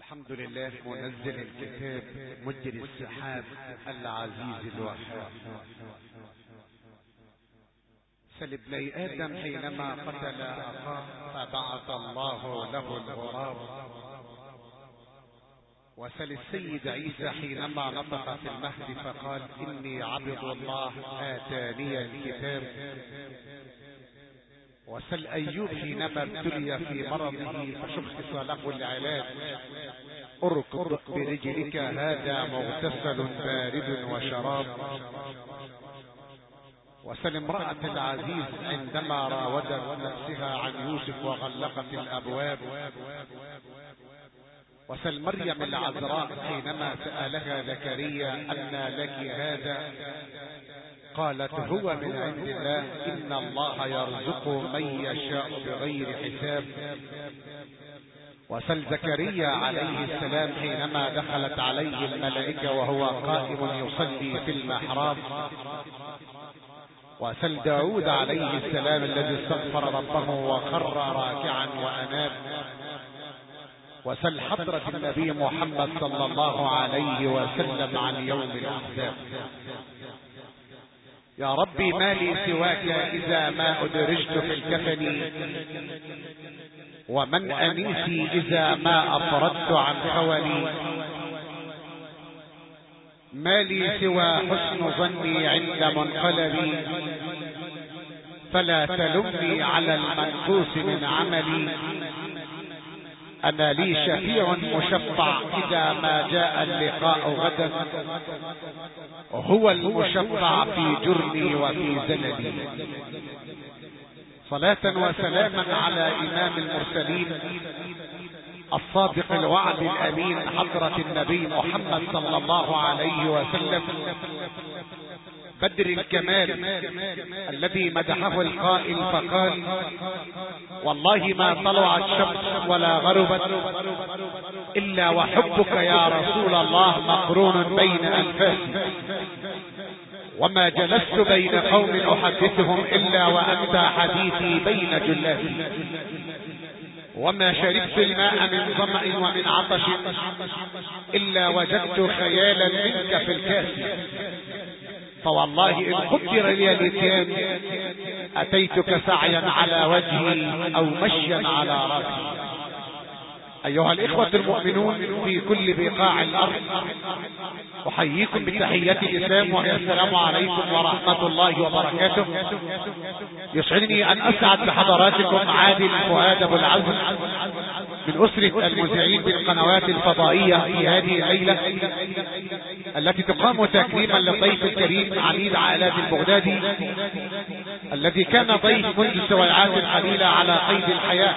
الحمد لله منزل الكتاب مجري السحاب العزيز الوهاب. سل ابني آدم حينما قتل أخاه فبعث الله له الغراب، وسل السيد عيسى حينما نطق في المهد فقال إني عبد الله آتاني الكتاب، وسل أيوب حينما ابتلي في مرضه فشخص له العلاج اركض برجلك هذا مغتسل بارد وشراب، وسل امرأة العزيز عندما راودت نفسها عن يوسف وغلقت الأبواب، وسل مريم العذراء حينما سألها زكريا أنى لك هذا قالت هو من عند الله إن الله يرزق من يشاء بغير حساب. وسل زكريا عليه السلام حينما دخلت عليه الملائكة وهو قائم يصلي في المحراب. وسل داود عليه السلام الذي استغفر ربه وخر راكعا وأناب. وسل حضرة النبي محمد صلى الله عليه وسلم عن يوم الأحزاب. يا ربي ما لي سواك إذا ما أدرجت في الكفن، ومن أنيسي إذا ما أفردت عن خولي، ما لي سوى حسن ظني عند منقلبي، فلا تلمني على المنقوص من عملي. أنا لي شفيع مشفع إذا ما جاء اللقاء غدا، هو المشفع في جرمي وفي زللي. صلاة وسلاما على إمام المرسلين الصادق الوعد الأمين حضرة النبي محمد صلى الله عليه وسلم بدر الكمال الذي مدحه القائل فقال والله ما طلعت شمس ولا غربت إلا وحبك يا رسول الله مقرون بين أنفاسي، وما جلست بين قوم أحدثهم إلا وأنت حديثي بين جلاتي، وما شربت الماء من ظمأ ومن عطش إلا وجدت خيالا منك في الكاس. فوالله إن قدر لي الاتيان أتيتك سعيا على وجهي أو مشيا على رأسي. أيها الإخوة المؤمنون في كل بقاع الأرض، أحييكم بتحية الإسلام وهي السلام عليكم ورحمة الله وبركاته. يسعدني أن أسعد بحضراتكم عادل فؤاد أبو العزم من أسرة المذيعين بالقنوات الفضائية في هذه الليلة التي تقام تكريما للضيف الكريم عميد عائلات البغدادي الذي كان ضيف منذ سويعات قليلة على قيد الحياة،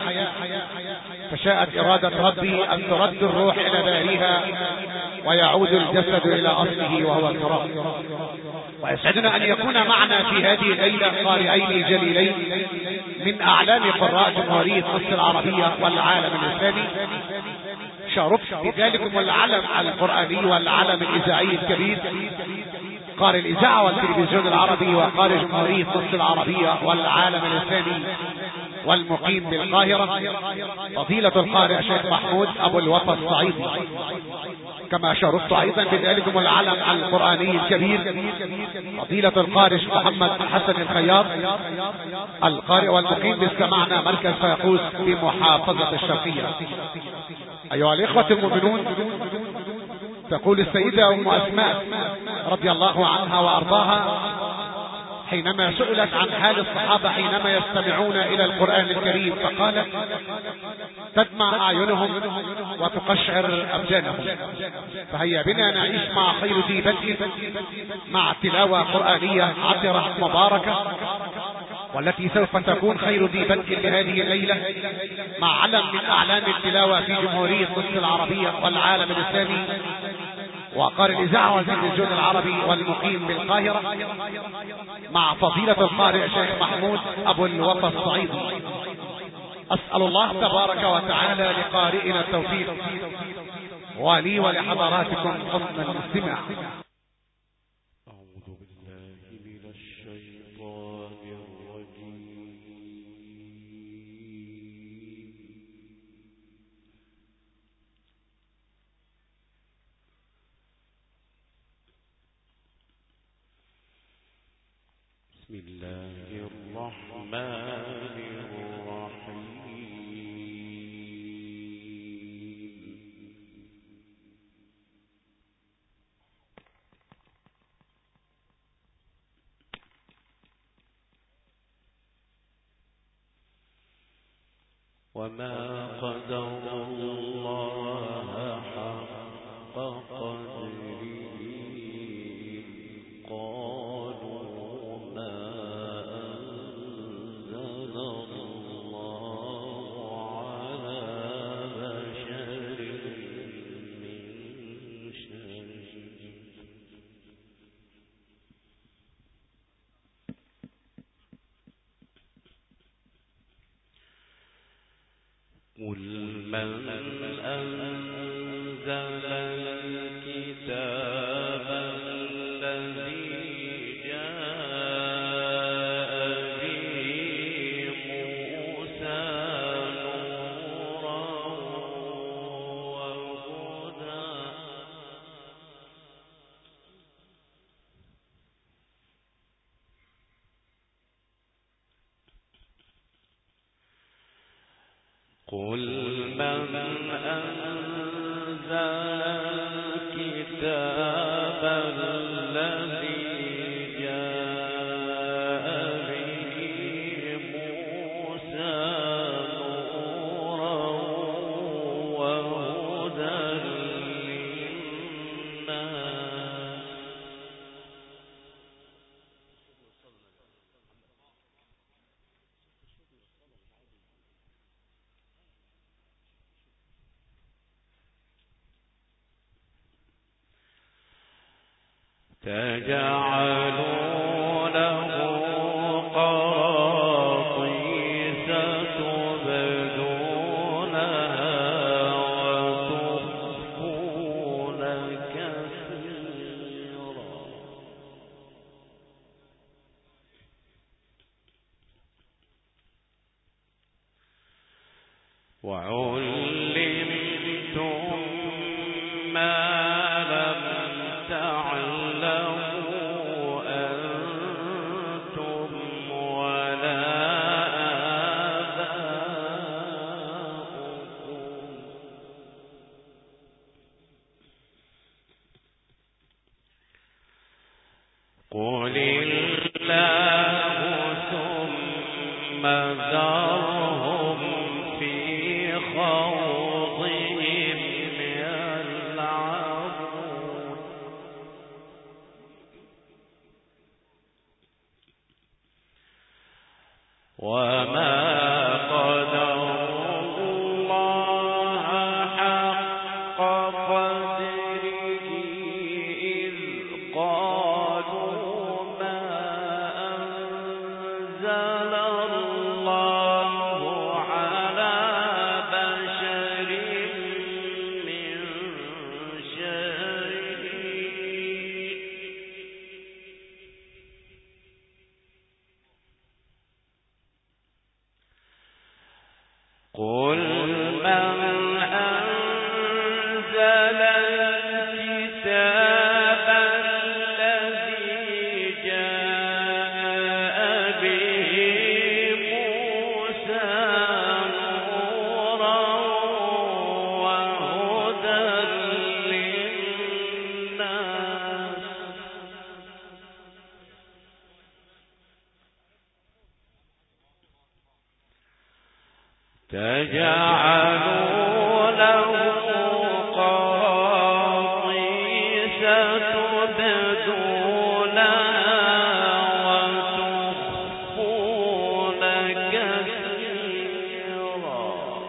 فشاءت إرادة ربي أن ترد الروح إلى باريها ويعود الجسد إلى أصله وهو التراب. ويسعدنا أن يكون معنا في هذه الليلة قارئين جليلين من أعلام قراء جمهورية مصر العربية والعالم الإسلامي، شرفت بذلكم العلم القرآني والعلم الإذاعي الكبير، قارئ الإذاعة والتلفزيون العربي وقارئ جمهورية مصر العربية والعالم الإسلامي والمقيم بالقاهرة فضيلة القارئ الشيخ محمود أبو الوفا الصعيدي. كما شرفت أيضا بذلكم العلم القرآني الكبير فضيلة القارئ محمد حسن الخياط القارئ والمقيم باستمعنا مركز فيقوس بمحافظة الشرقية. أيها الإخوة المؤمنون، تقول السيدة أم أسماء رضي الله عنها وأرضاها حينما سئلت عن حال الصحابة حينما يستمعون إلى القرآن الكريم فقالت تدمع أعينهم وتقشعر أبدانهم. فهيا بنا نعيش مع خير ذي بدء مع تلاوة قرآنية عطرة مباركة، والتي سوف تكون خير ذي بدء لهذه الليلة مع علم من أعلام التلاوة في جمهورية مصر العربية والعالم الإسلامي وقارئ الإذاعة والتلفزيون العربي والمقيم بالقاهرة مع فضيلة القارئ الشيخ محمود أبو الوفا الصعيدي. أسأل الله تبارك وتعالى لقارئنا التوفيق ولي ولحضراتكم حسن الاستماع. الله الرحمن الرحيم. وما قدر الله حق قدره قالوا ما أنزل الله على بشر من شيء قل من أنزل الكتاب الذي جاء به موسى نورا وهدى قل من أنزل الكتاب الذي جاء به موسى نورا وهدى للناس تجعلونه قراطيس تبدونها وتخفون كثيرا وعلمتم ما لم تعلموا أنتم ولا آباؤكم قل الله ثم ذرهم في خوضهم يلعبون وما قدروا الله حق قدره إذ قالوا ما أنزل الله على بشر من شيء قل من أنزل الكتاب الذي جاء به موسى نورا وهدى للناس تجعلونه قراطيس تبدونها وتخفون كثيرا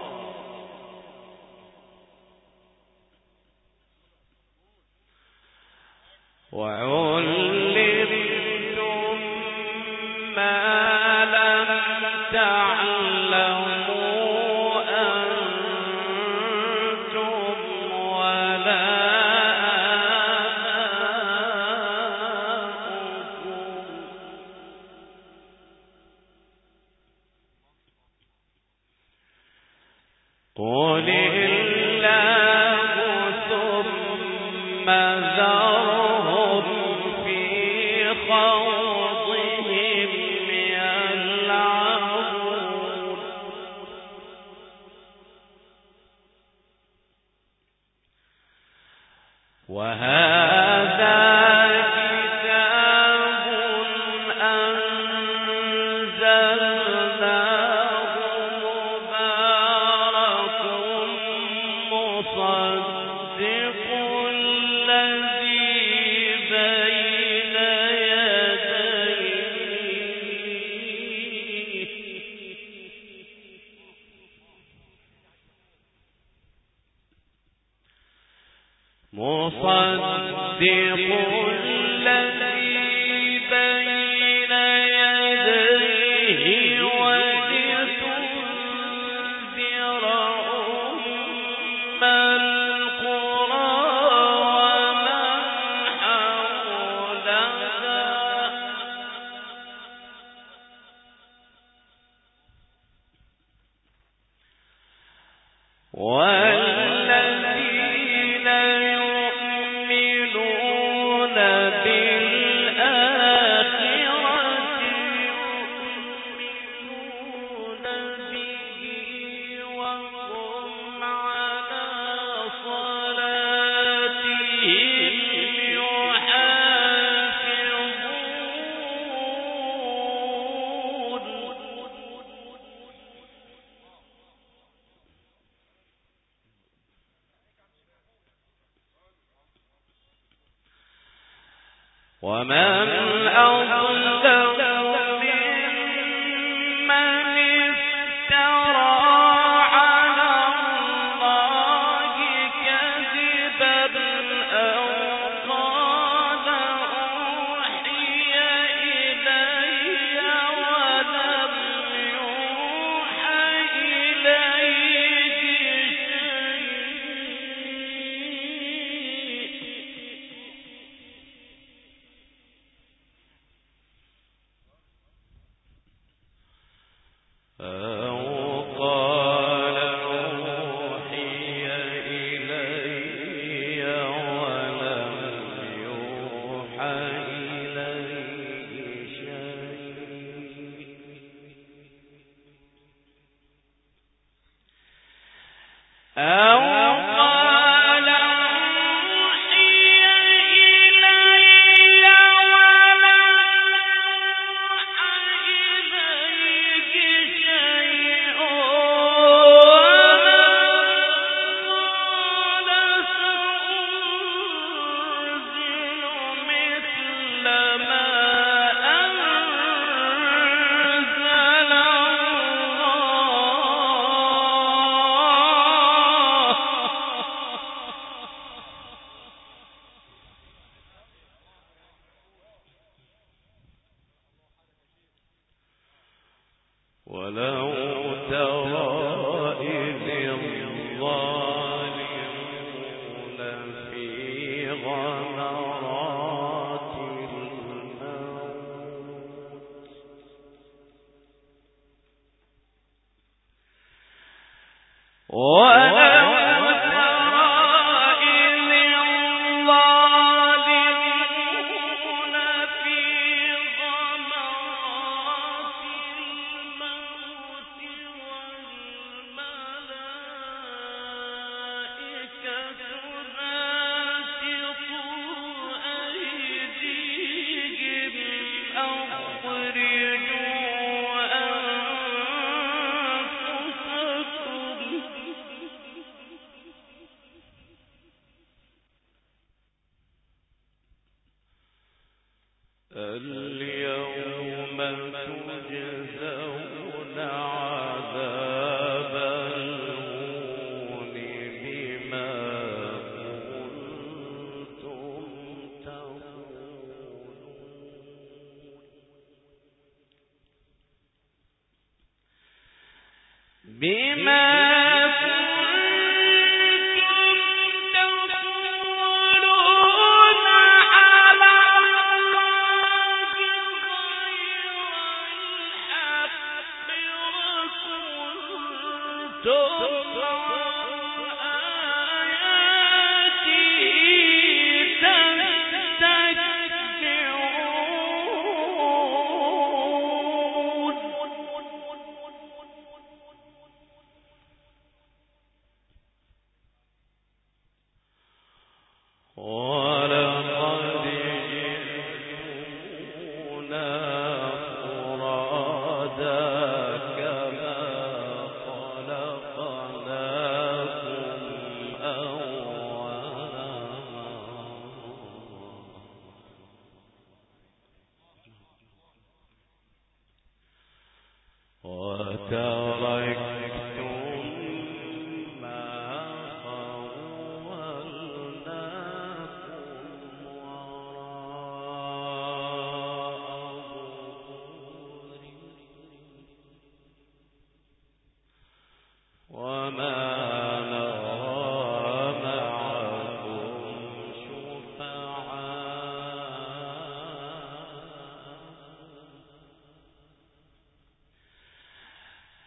وعلمتم ما لم تعلموا أنتم ولا آباؤكم قل الله ثم ذرهم في خوضهم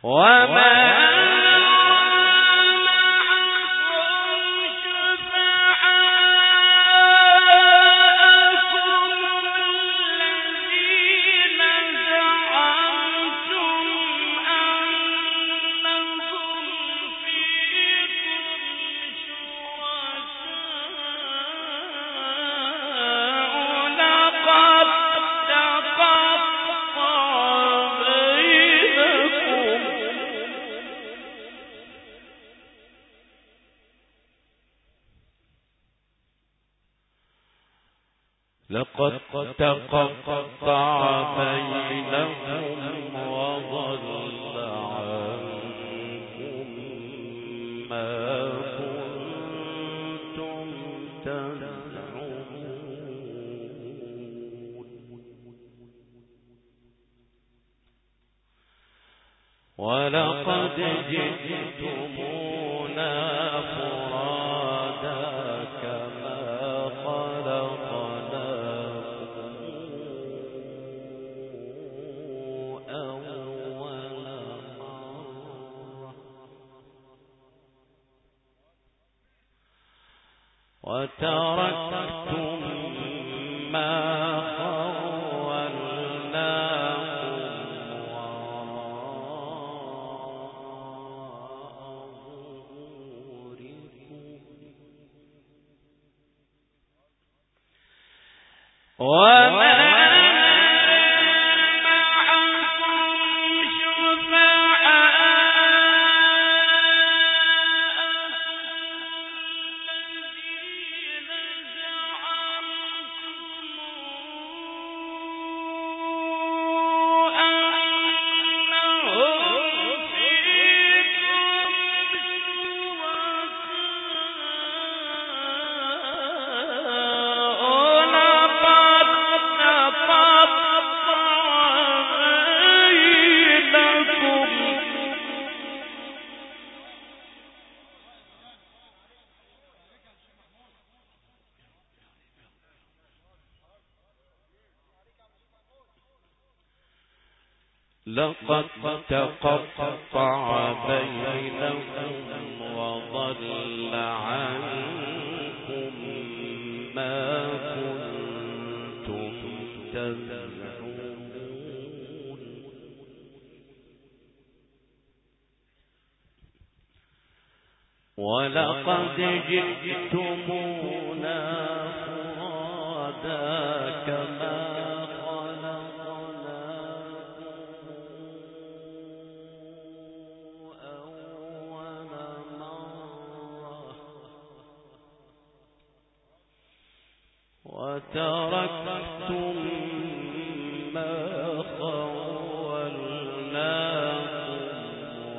لقد تقطع بينهم وضل عنكم ما كنتم تزعمون ولقد جئتمونا فرادا كما وتركتم ما خولناكم وراء ظهوركم وما لقد تقطع بينكم وضل عنكم ما كنتم تزعمون ولقد جئتمونا فرادا كما وتركتم ما خولناكم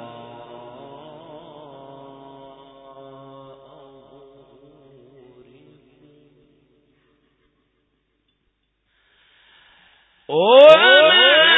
وراء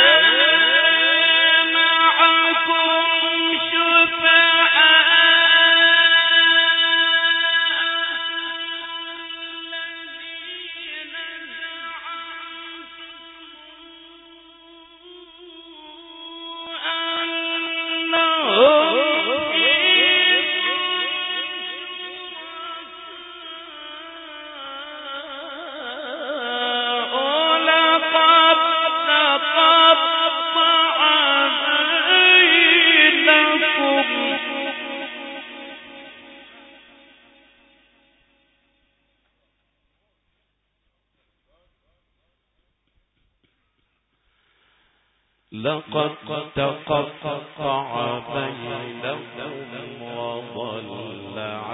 لقد تقطع بينكم وضل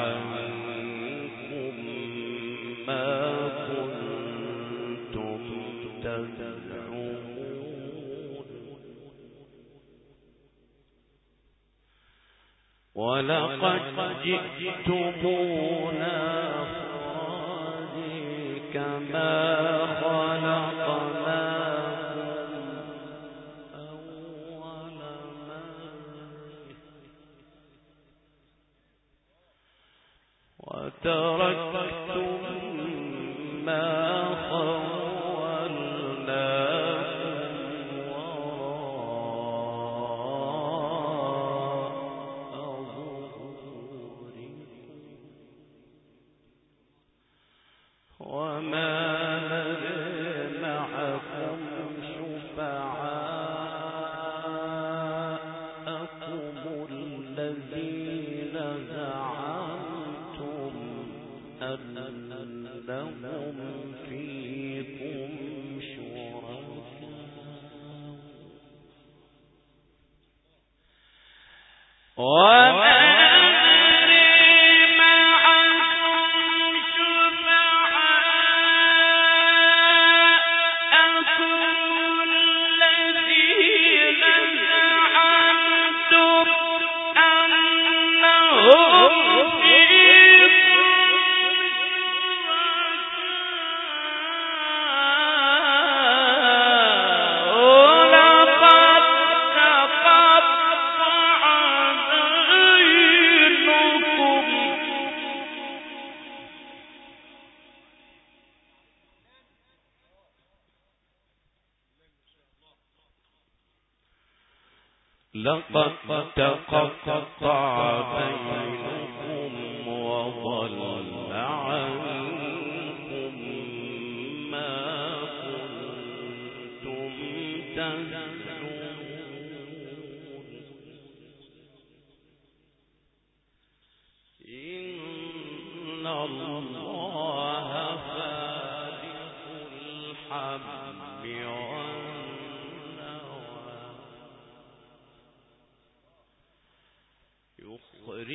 عنكم ما كنتم تزعمون ولقد جئتمونا فرادى كما وتركتم ما خولناكم وراء لقد تقطع بينكم وضل عنكم ما كنتم تزعمون إن الله فالق الحب يخرج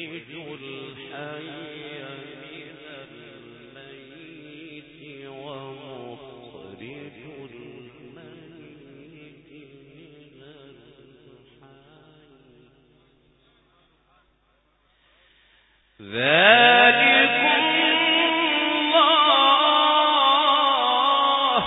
الحي من الميت ومخرج الميت من الحي ذلكم الله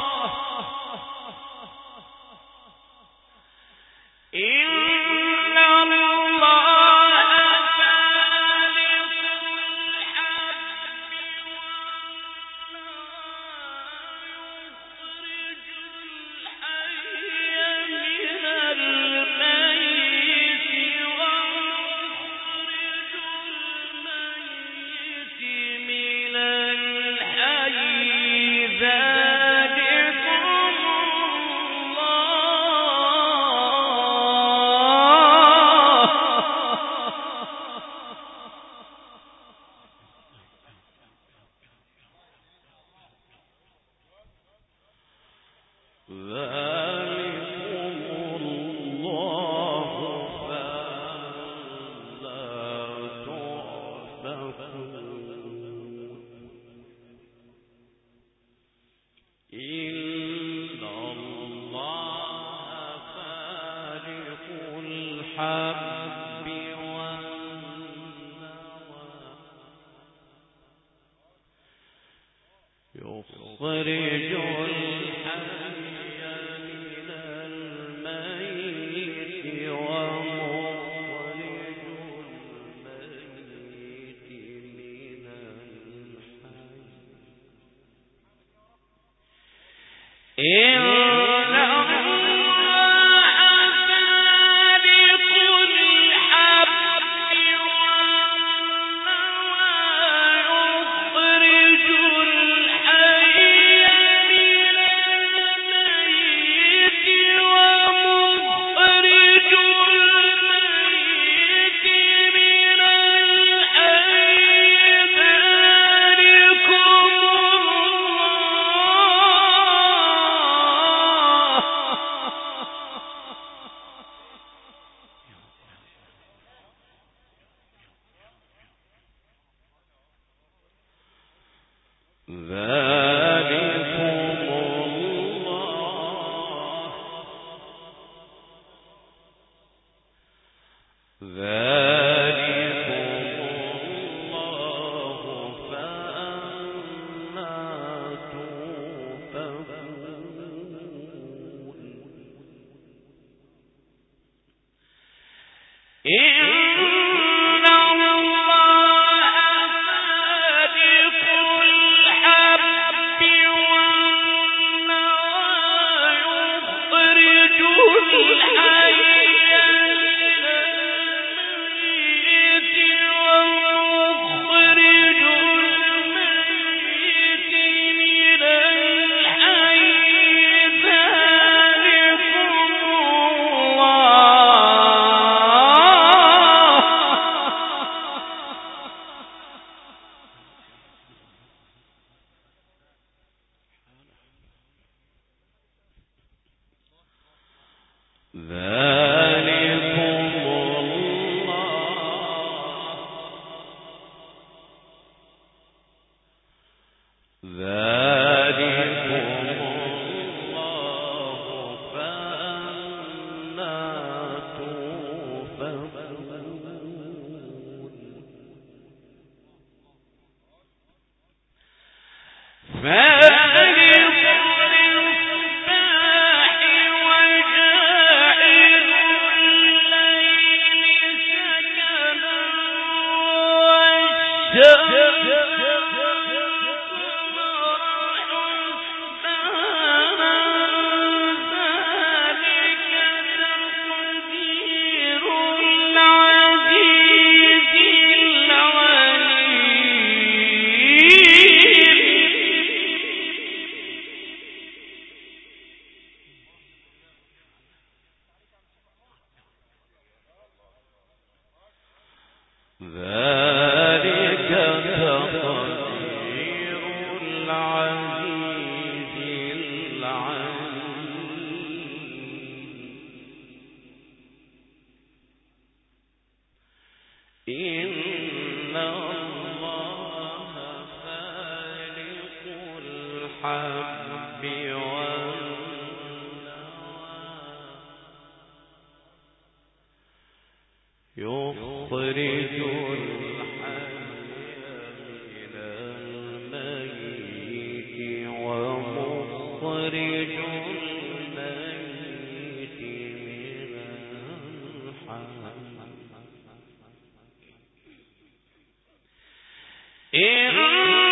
يخرج الحي من الميت ومخرج الميت من الحي ذلكم الله ذلك تقدير العزيز العليم. إن الله فالق الحب والنوى يخرج الحي من الميت ومخرج الميت من الحي.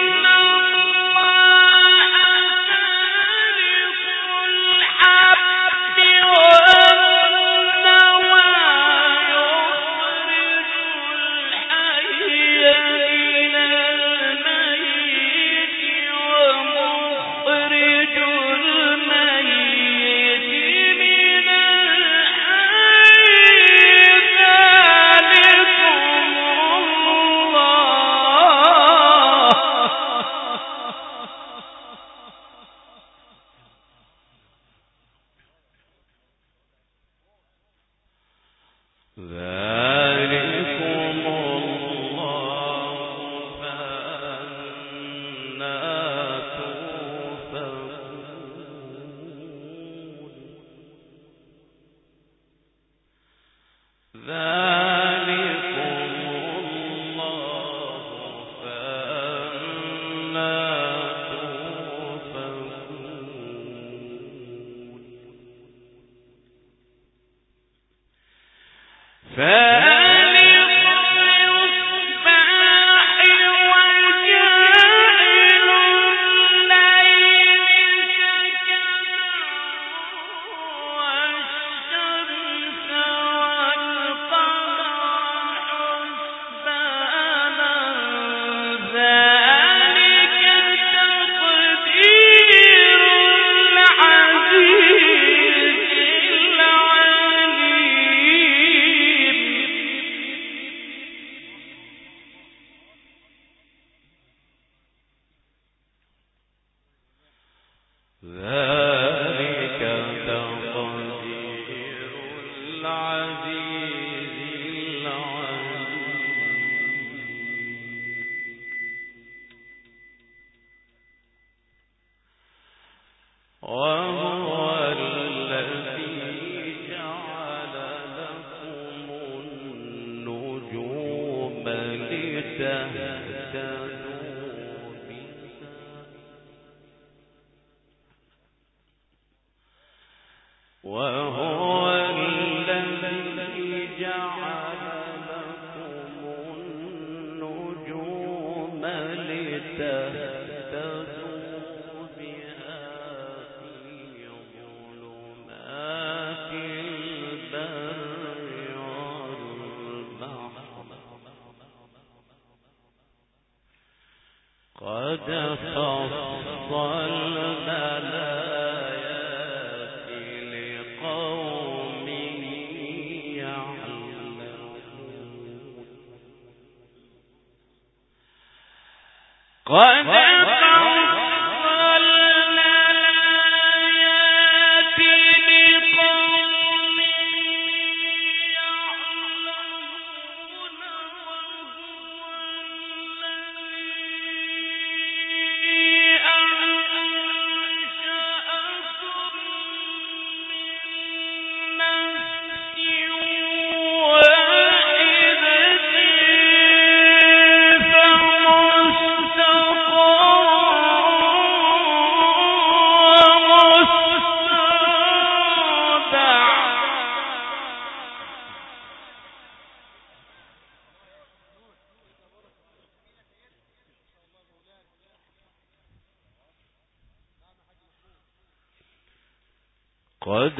قد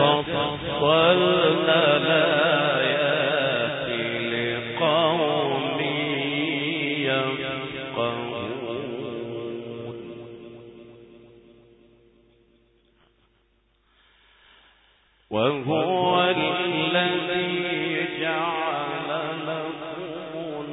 فصلنا الآيات لقوم يفقهون وهو الذي جعل لكم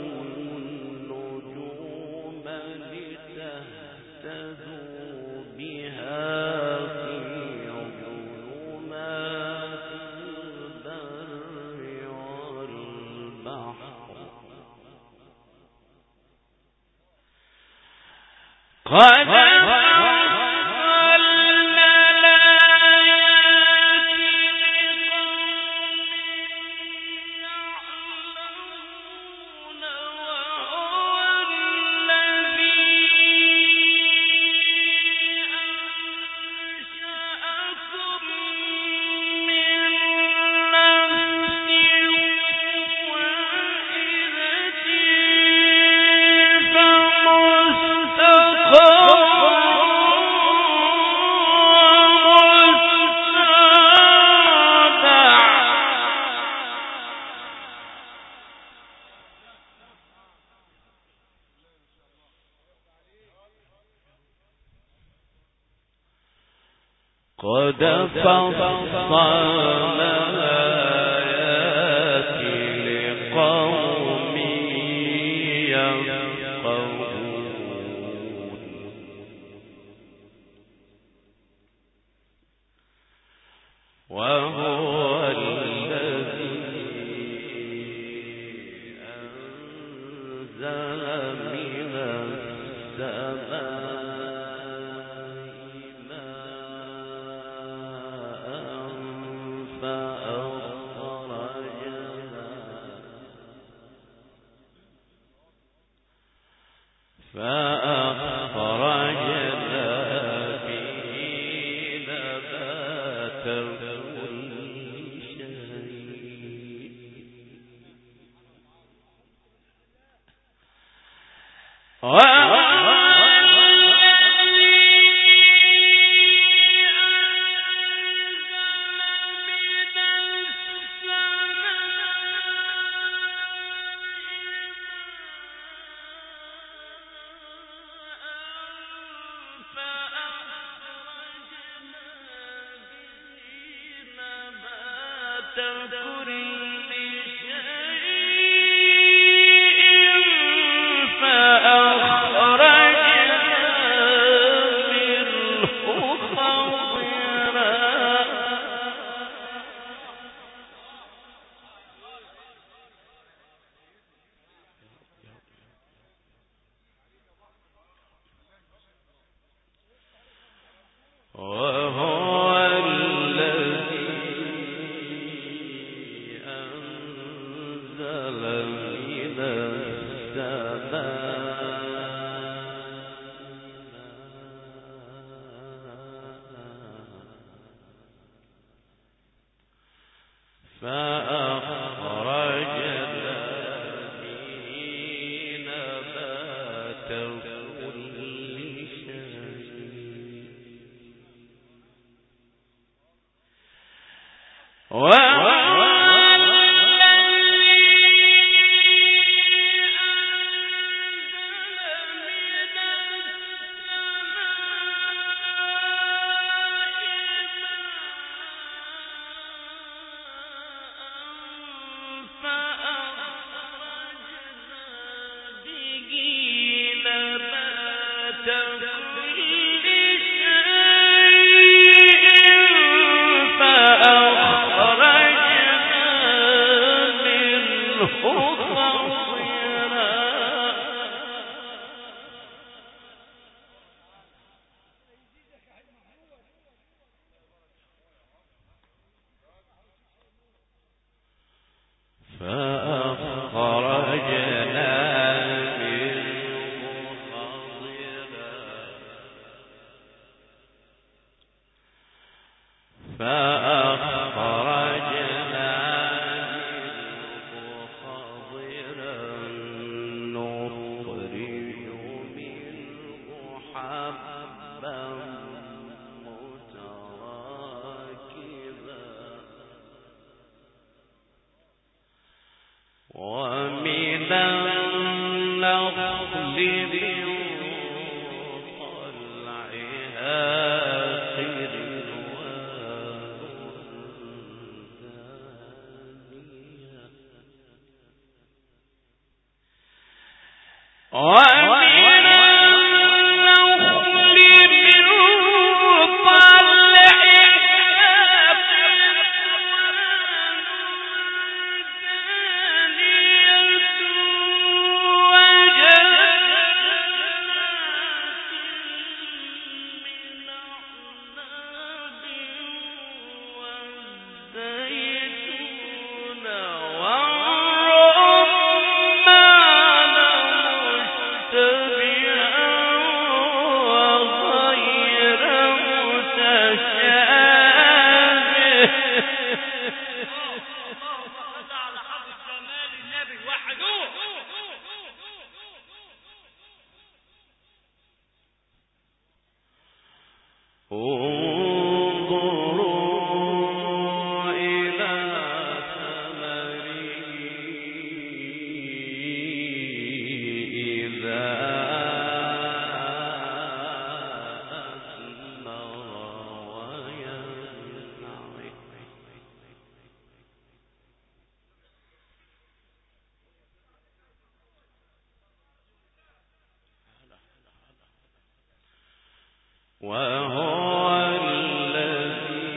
قد فصلنا الآيات لقوم يفقهون وهو الذي أنزل من السماء فأخرجنا به نبات كل شيء وهو الذي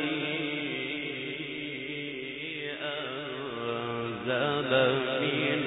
أنزل من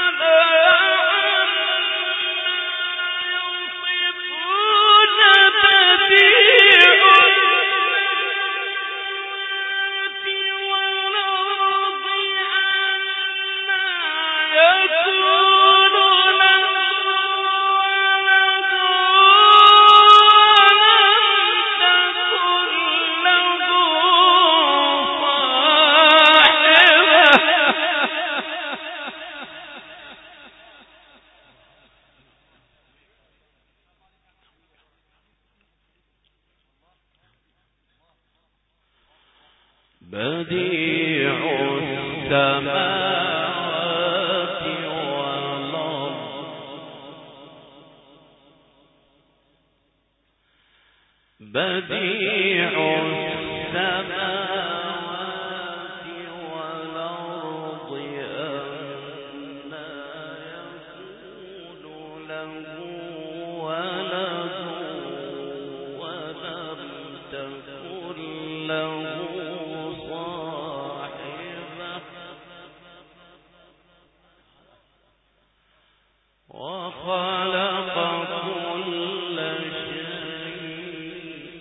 وتعالى بديع السماوات والأرض بديع السماوات والأرض أنى يكون له ولد ولم تكن له صاحبة وخلق كل شيء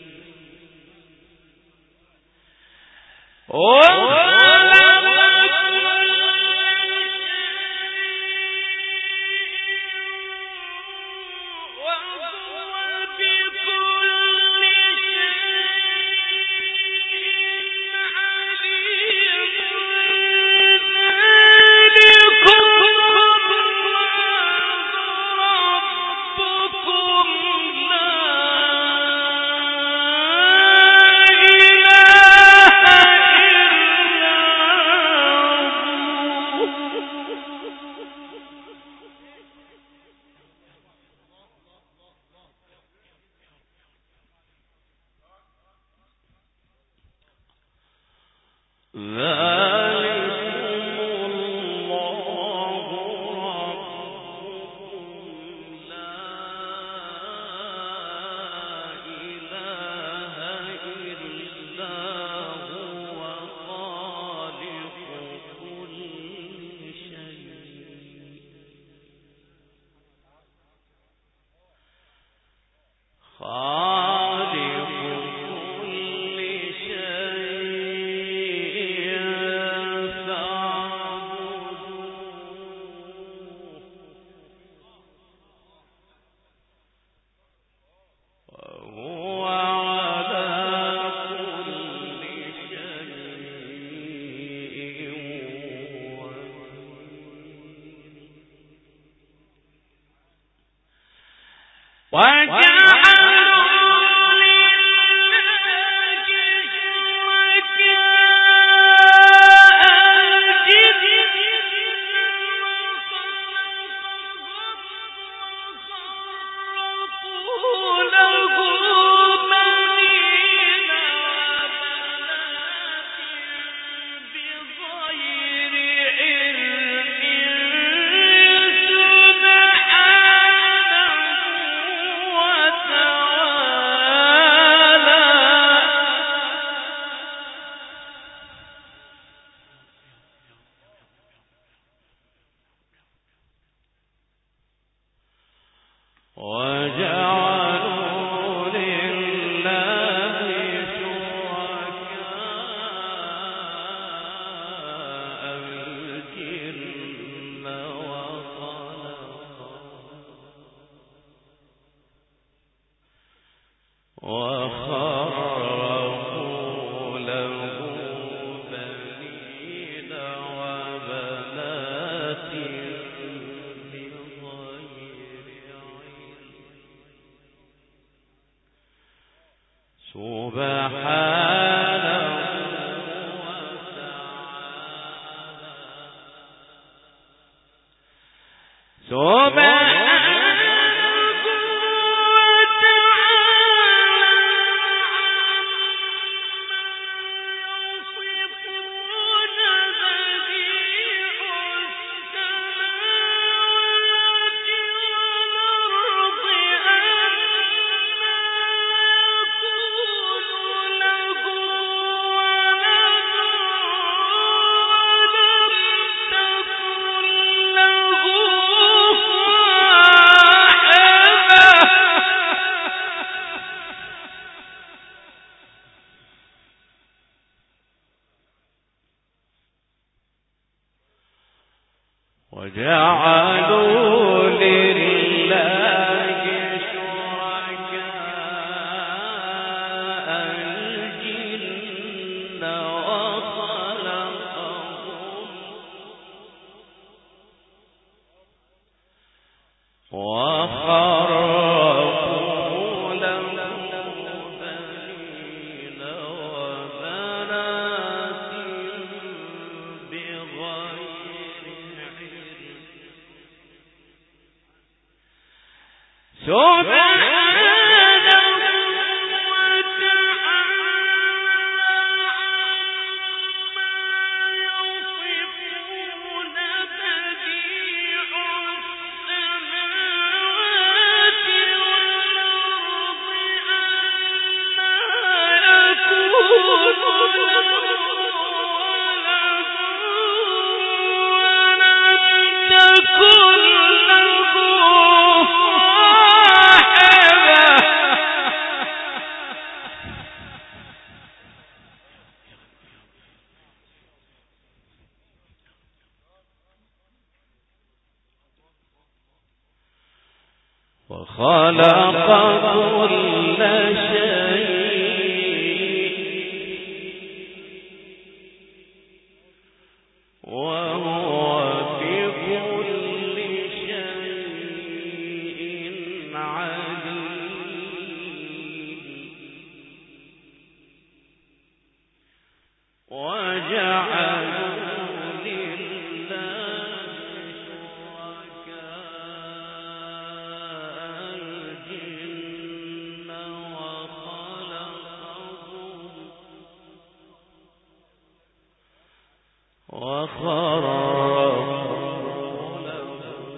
وجعلوا لله شركاء الجن وخرقوا له بنين وبنات وخلق كل شيء وهو بكل شيء عليم وجعلوا وخرقوا له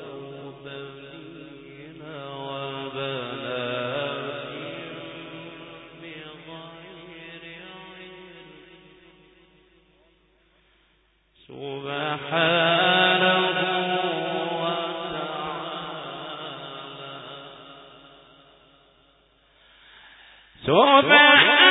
بنين وبنات بغير علم سبحانه وتعالى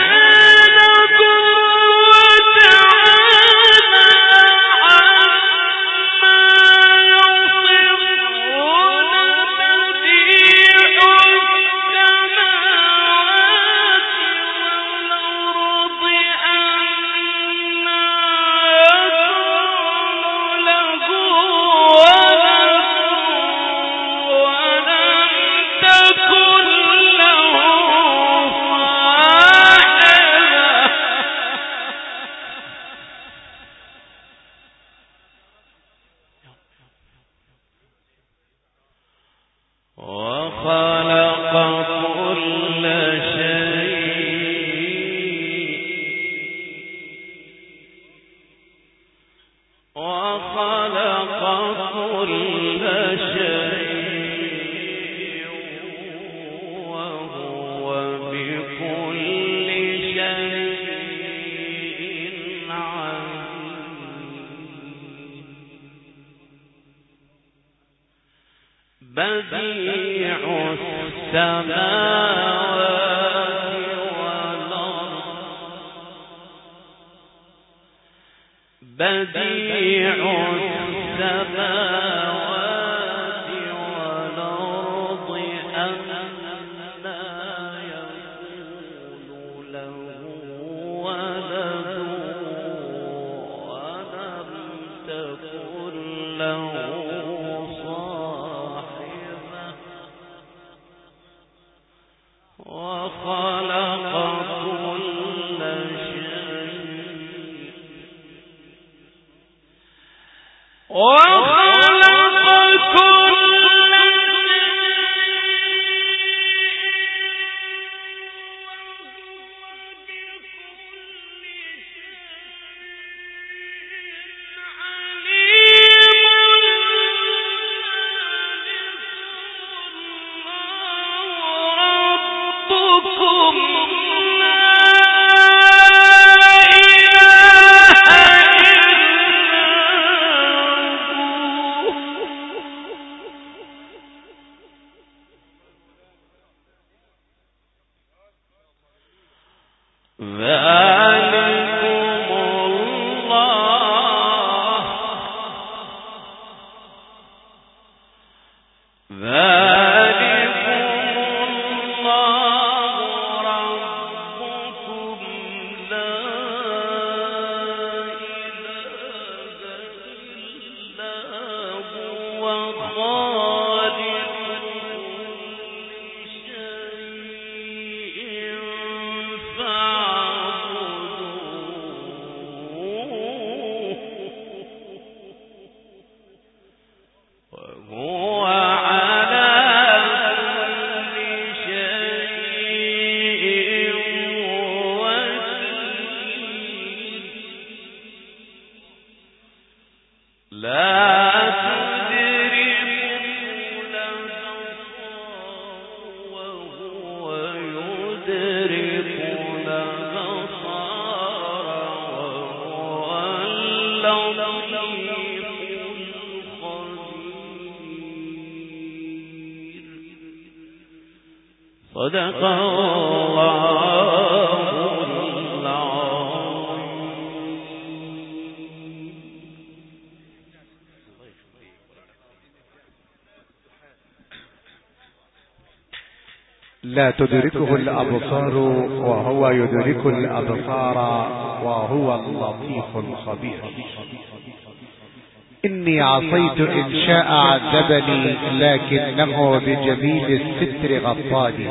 بديع السماوات والأرض بديع السماوات والأرض أنى يكون له ولد ولم تكن له وخلق كل شيء صدق الله العظيم. لا تدركه الأبصار وهو يدرك الأبصار وهو اللطيف الخبير. إني عصيت إن شاء عذبني لكنه بجميل الستر غطاني.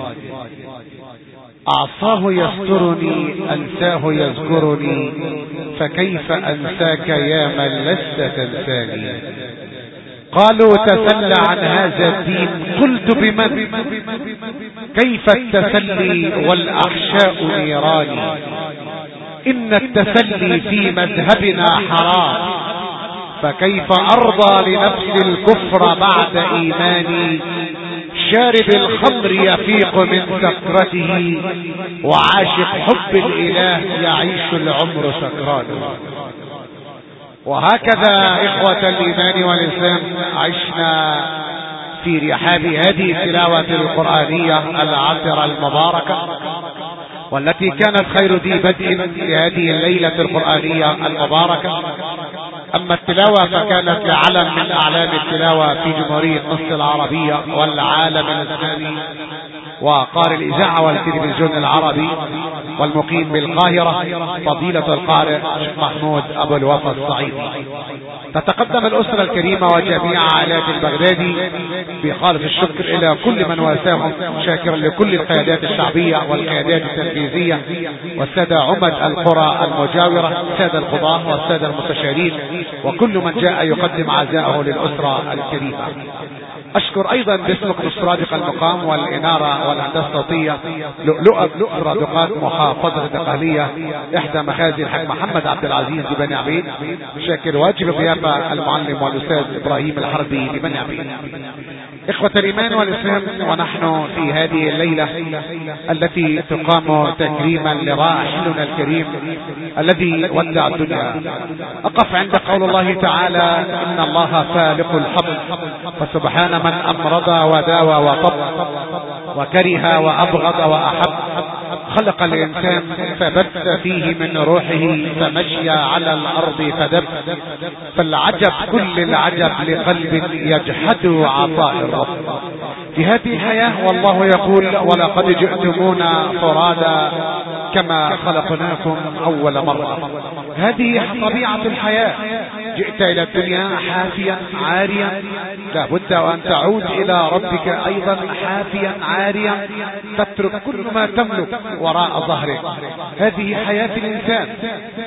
أعصاه يسترني أنساه يذكرني فكيف أنساك يا من لست تنساني. قالوا تسلى عن هذا الدين قلت بمن كيف التسلي والأحشاء نيراني. إن التسلي في مذهبنا حرام فكيف أرضى لنفس الكفر بعد إيماني. شارب الخمر يفيق من سكرته وعاشق حب الإله يعيش العمر سكران. وهكذا إخوة الإيمان والإسلام عشنا في رحاب هذه التلاوة القرآنية العطرة المباركة، والتي كانت خير ذي بدء لهذه الليلة القرآنية المباركة. أما التلاوة فكانت لعلم من أعلام التلاوة في جمهورية مصر العربية والعالم الإسلامي، وقارئ الإذاعة والتلفزيون العربي والمقيم بالقاهرة فضيلة القارئ الشيخ محمود أبو الوفا الصعيدي. تتقدم الأسرة الكريمة وجميع عائلات البغدادي بخالص الشكر إلى كل من واساهم، شاكرا لكل القيادات الشعبية والقيادات التنفيذية والسادة عمد القرى المجاورة، السادة القضاة والسادة المستشارين، وكل من جاء يقدم عزاءه للأسرة الكريمة. أشكر أيضا باسم السرادق المقام والإنارة والهندسة الصوتية لؤلؤة سرادقات محافظة الدقهلية إحدى مخازن الحاج محمد عبد العزيز ببني عبيد. شاكر واجب الضيافة المعلم والأستاذ إبراهيم الحربي ببني عبيد. إخوة الإيمان والإسلام، ونحن في هذه الليلة التي تقام تكريما لراحلنا الكريم الذي ودع الدنيا، أقف عند قول الله تعالى إن الله فالق الحب فسبحان من أمرض وداوى وطب وكره وأبغض وأحب. خلق الإنسان فبث فيه من روحه فمشي على الأرض فدب. فالعجب كل العجب لقلب يجحد عطاء الرب في هذه الحياة. والله يقول ولقد جئتمونا فرادا كما خلقناكم أول مرة. هذه طبيعة الحياة. جئت إلى الدنيا حافيا عاريا، لابد وأن تعود إلى ربك أيضا حافيا عاريا، تترك كل ما تملك وراء ظهرك. هذه حياة الإنسان.